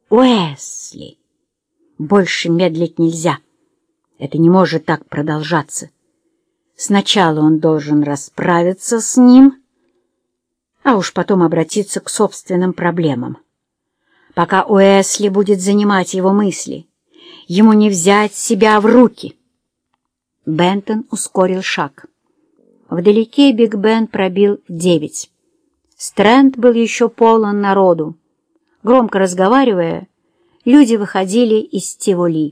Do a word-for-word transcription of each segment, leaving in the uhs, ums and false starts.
Уэсли! Больше медлить нельзя. Это не может так продолжаться. Сначала он должен расправиться с ним, а уж потом обратиться к собственным проблемам. Пока Уэсли будет занимать его мысли, ему не взять себя в руки. Бентон ускорил шаг. Вдалеке Биг Бен пробил девять. Стрэнд был еще полон народу. Громко разговаривая, люди выходили из Тиволи.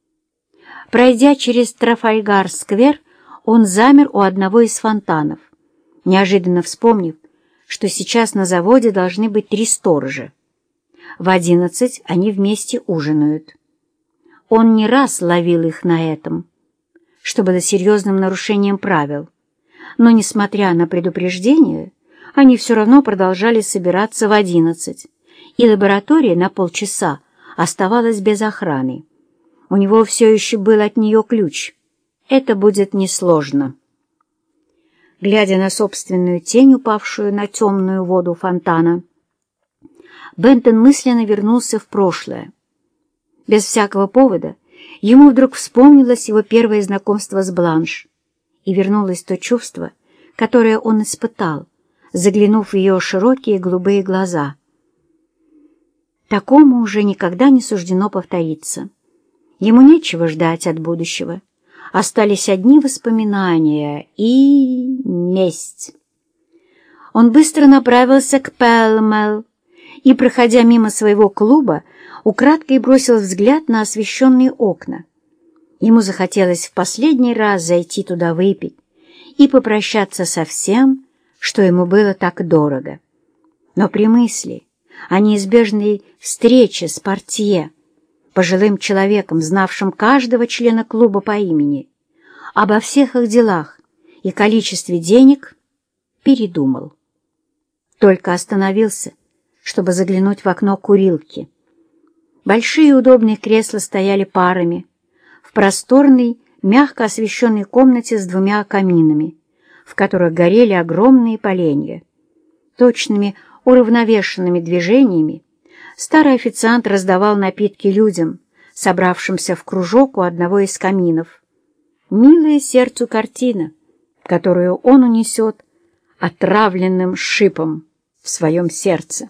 Пройдя через Трафальгар-сквер, он замер у одного из фонтанов, неожиданно вспомнив, что сейчас на заводе должны быть три сторожа. В одиннадцать они вместе ужинают. Он не раз ловил их на этом, что было серьезным нарушением правил, но, несмотря на предупреждение, они все равно продолжали собираться в одиннадцать, и лаборатория на полчаса оставалась без охраны. У него все еще был от нее ключ. Это будет несложно. Глядя на собственную тень, упавшую на темную воду фонтана, Бентон мысленно вернулся в прошлое. Без всякого повода ему вдруг вспомнилось его первое знакомство с Бланш, и вернулось то чувство, которое он испытал, заглянув в ее широкие голубые глаза. Такому уже никогда не суждено повториться. Ему нечего ждать от будущего. Остались одни воспоминания и месть. Он быстро направился к Пэлмэл и, проходя мимо своего клуба, украдкой бросил взгляд на освещенные окна. Ему захотелось в последний раз зайти туда выпить и попрощаться со всем, что ему было так дорого. Но при мысли о неизбежной встрече с портье, пожилым человеком, знавшим каждого члена клуба по имени, обо всех их делах и количестве денег, передумал. Только остановился, чтобы заглянуть в окно курилки. Большие удобные кресла стояли парами в просторной, мягко освещенной комнате с двумя каминами, в которых горели огромные поленья. Точными, уравновешенными движениями старый официант раздавал напитки людям, собравшимся в кружок у одного из каминов. Милая сердцу картина, которую он унесет отравленным шипом в своем сердце.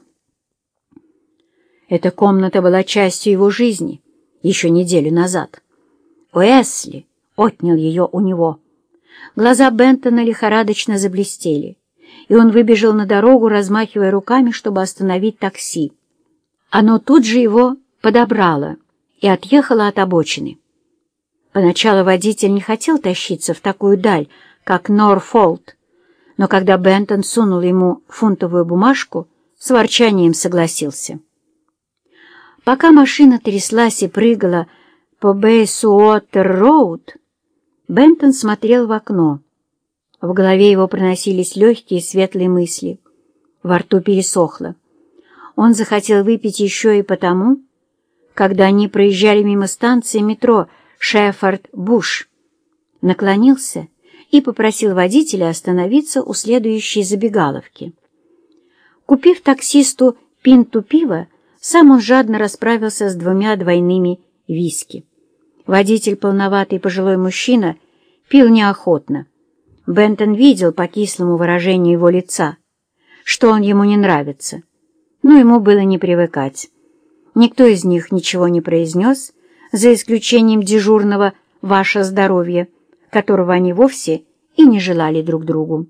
Эта комната была частью его жизни еще неделю назад. Уэсли отнял ее у него. Глаза Бентона лихорадочно заблестели, и он выбежал на дорогу, размахивая руками, чтобы остановить такси. Оно тут же его подобрало и отъехало от обочины. Поначалу водитель не хотел тащиться в такую даль, как Норфолт, но когда Бентон сунул ему фунтовую бумажку, с ворчанием согласился. Пока машина тряслась и прыгала по Бейсуотер-роуд, Бентон смотрел в окно. В голове его проносились легкие светлые мысли. Во рту пересохло. Он захотел выпить еще и потому, когда они проезжали мимо станции метро Шеффорд-Буш, наклонился и попросил водителя остановиться у следующей забегаловки. Купив таксисту пинту пива, сам он жадно расправился с двумя двойными виски. Водитель, полноватый пожилой мужчина, пил неохотно. Бентон видел по кислому выражению его лица, что он ему не нравится, но ему было не привыкать. Никто из них ничего не произнес, за исключением дежурного «Ваше здоровье», которого они вовсе и не желали друг другу.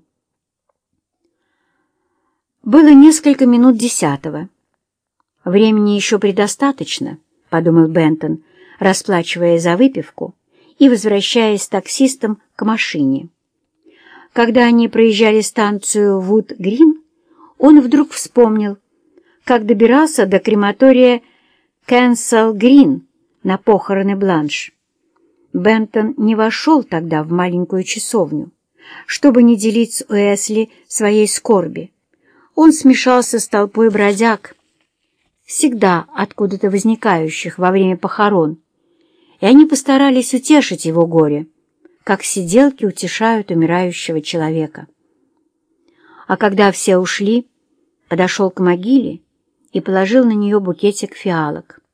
Было несколько минут десятого. «Времени еще предостаточно», — подумал Бентон, расплачивая за выпивку и возвращаясь с таксистом к машине. Когда они проезжали станцию Вуд-Грин, он вдруг вспомнил, как добирался до крематория Кенсел-Грин на похороны Бланш. Бентон не вошел тогда в маленькую часовню, чтобы не делить с Уэсли своей скорби. Он смешался с толпой бродяг, всегда откуда-то возникающих во время похорон, и они постарались утешить его горе, как сиделки утешают умирающего человека. А когда все ушли, подошел к могиле и положил на нее букетик фиалок.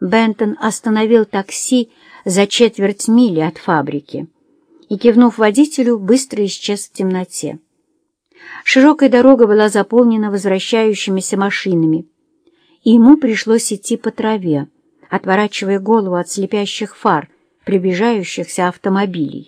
Бентон остановил такси за четверть мили от фабрики и, кивнув водителю, быстро исчез в темноте. Широкая дорога была заполнена возвращающимися машинами, и ему пришлось идти по траве, отворачивая голову от слепящих фар приближающихся автомобилей.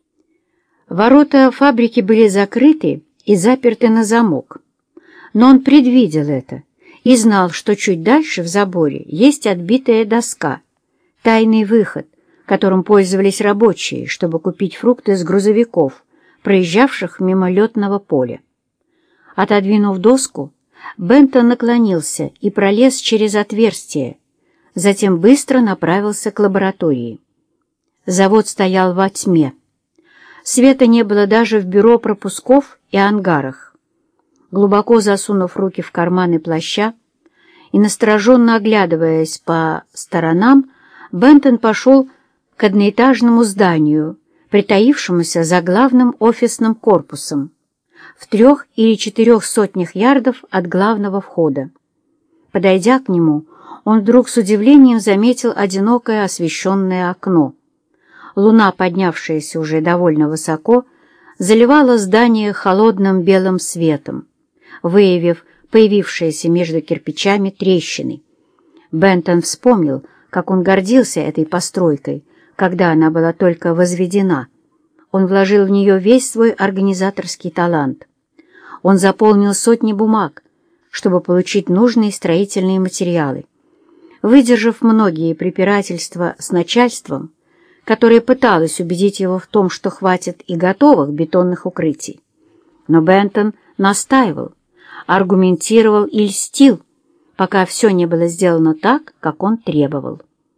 Ворота фабрики были закрыты и заперты на замок, но он предвидел это и знал, что чуть дальше в заборе есть отбитая доска, тайный выход, которым пользовались рабочие, чтобы купить фрукты с грузовиков, проезжавших мимо летного поля. Отодвинув доску, Бентон наклонился и пролез через отверстие, затем быстро направился к лаборатории. Завод стоял во тьме. Света не было даже в бюро пропусков и ангарах. Глубоко засунув руки в карманы плаща и настороженно оглядываясь по сторонам, Бентон пошел к одноэтажному зданию, притаившемуся за главным офисным корпусом, в трех или четырех сотнях ярдов от главного входа. Подойдя к нему, он вдруг с удивлением заметил одинокое освещенное окно. Луна, поднявшаяся уже довольно высоко, заливала здание холодным белым светом, выявив появившиеся между кирпичами трещины. Бентон вспомнил, как он гордился этой постройкой, когда она была только возведена. Он вложил в нее весь свой организаторский талант. Он заполнил сотни бумаг, чтобы получить нужные строительные материалы. Выдержав многие препирательства с начальством, которое пыталось убедить его в том, что хватит и готовых бетонных укрытий. Но Бентон настаивал, аргументировал и льстил, пока все не было сделано так, как он требовал.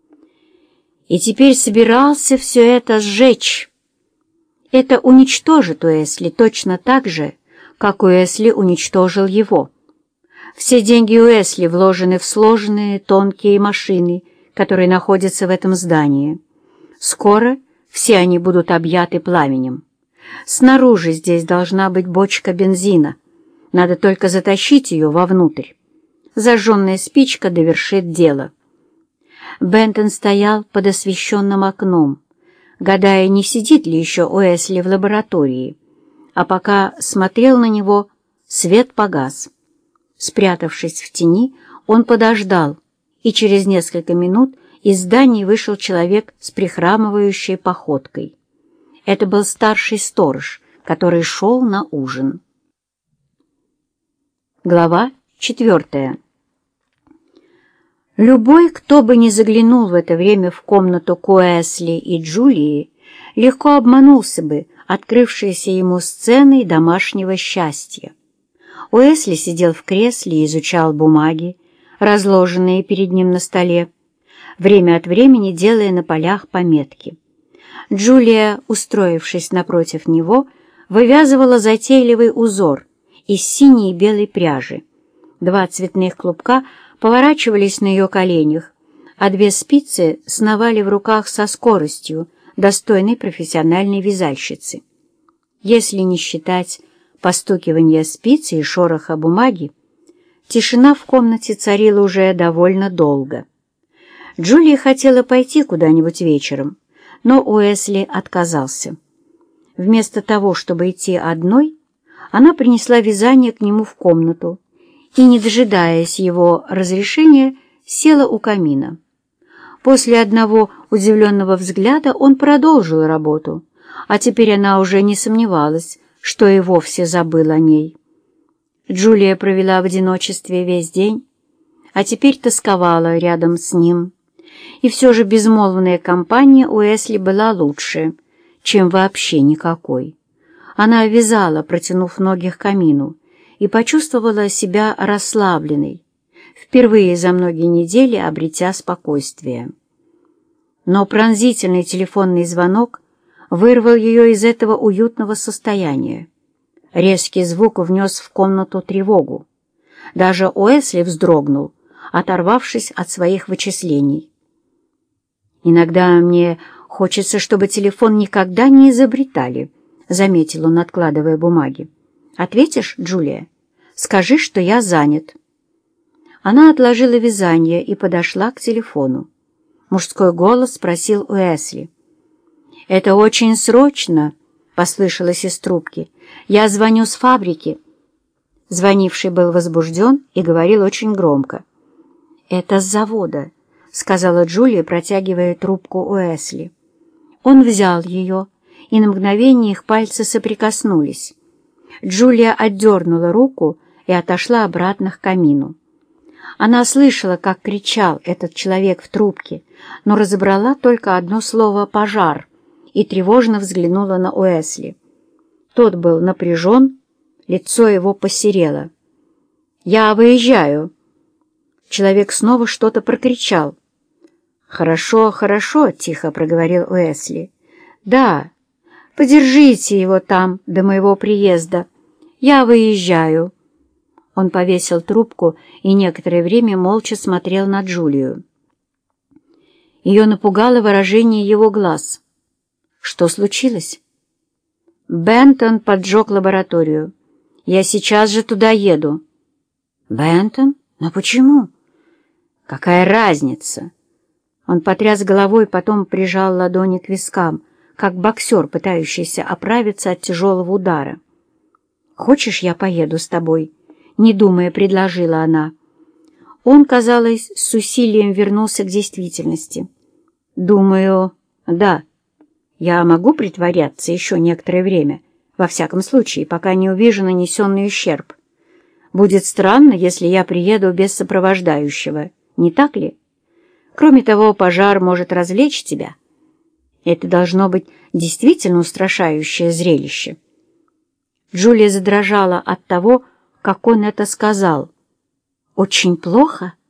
И теперь собирался все это сжечь. Это уничтожит Уэсли точно так же, как Уэсли уничтожил его. Все деньги Уэсли вложены в сложные тонкие машины, которые находятся в этом здании. Скоро все они будут объяты пламенем. Снаружи здесь должна быть бочка бензина. Надо только затащить ее вовнутрь. Зажженная спичка довершит дело. Бентон стоял под освещенным окном, гадая, не сидит ли еще Уэсли в лаборатории, а пока смотрел на него, свет погас. Спрятавшись в тени, он подождал, и через несколько минут из здания вышел человек с прихрамывающей походкой. Это был старший сторож, который шел на ужин. Глава четвертая. Любой, кто бы ни заглянул в это время в комнату к Уэсли и Джулии, легко обманулся бы открывшейся ему сценой домашнего счастья. Уэсли сидел в кресле и изучал бумаги, разложенные перед ним на столе, время от времени делая на полях пометки. Джулия, устроившись напротив него, вывязывала затейливый узор из синей и белой пряжи. Два цветных клубка поворачивались на ее коленях, а две спицы сновали в руках со скоростью, достойной профессиональной вязальщицы. Если не считать постукивания спицы и шороха бумаги, тишина в комнате царила уже довольно долго. Джулия хотела пойти куда-нибудь вечером, но Уэсли отказался. Вместо того, чтобы идти одной, она принесла вязание к нему в комнату и, не дожидаясь его разрешения, села у камина. После одного удивленного взгляда он продолжил работу, а теперь она уже не сомневалась, что и вовсе забыл о ней. Джулия провела в одиночестве весь день, а теперь тосковала рядом с ним. И все же безмолвная компания Уэсли была лучше, чем вообще никакой. Она вязала, протянув ноги к камину, и почувствовала себя расслабленной, впервые за многие недели обретя спокойствие. Но пронзительный телефонный звонок вырвал ее из этого уютного состояния. Резкий звук внес в комнату тревогу. Даже Уэсли вздрогнул, оторвавшись от своих вычислений. «Иногда мне хочется, чтобы телефон никогда не изобретали», — заметил он, откладывая бумаги. «Ответишь, Джулия? Скажи, что я занят». Она отложила вязание и подошла к телефону. — мужской голос спросил Уэсли. «Это очень срочно», — послышалось из трубки. «Я звоню с фабрики». Звонивший был возбужден и говорил очень громко. «Это с завода», — сказала Джулия, протягивая трубку Уэсли. Он взял ее, и на мгновение их пальцы соприкоснулись. Джулия отдернула руку и отошла обратно к камину. Она слышала, как кричал этот человек в трубке, но разобрала только одно слово «пожар» и тревожно взглянула на Уэсли. Тот был напряжен, лицо его посерело. «Я выезжаю!» Человек снова что-то прокричал. «Хорошо, хорошо», — тихо проговорил Уэсли. «Да, подержите его там до моего приезда. Я выезжаю». Он повесил трубку и некоторое время молча смотрел на Джулию. Ее напугало выражение его глаз. «Что случилось?» «Бентон поджег лабораторию. Я сейчас же туда еду». «Бентон? Но почему?» «Какая разница?» Он потряс головой, потом прижал ладони к вискам, как боксер, пытающийся оправиться от тяжелого удара. «Хочешь, я поеду с тобой?» — не думая, предложила она. Он, казалось, с усилием вернулся к действительности. «Думаю, да. Я могу притворяться еще некоторое время, во всяком случае, пока не увижу нанесенный ущерб. Будет странно, если я приеду без сопровождающего, не так ли? Кроме того, пожар может развлечь тебя. Это должно быть действительно устрашающее зрелище». Джулия задрожала от того, как он это сказал. «Очень плохо?»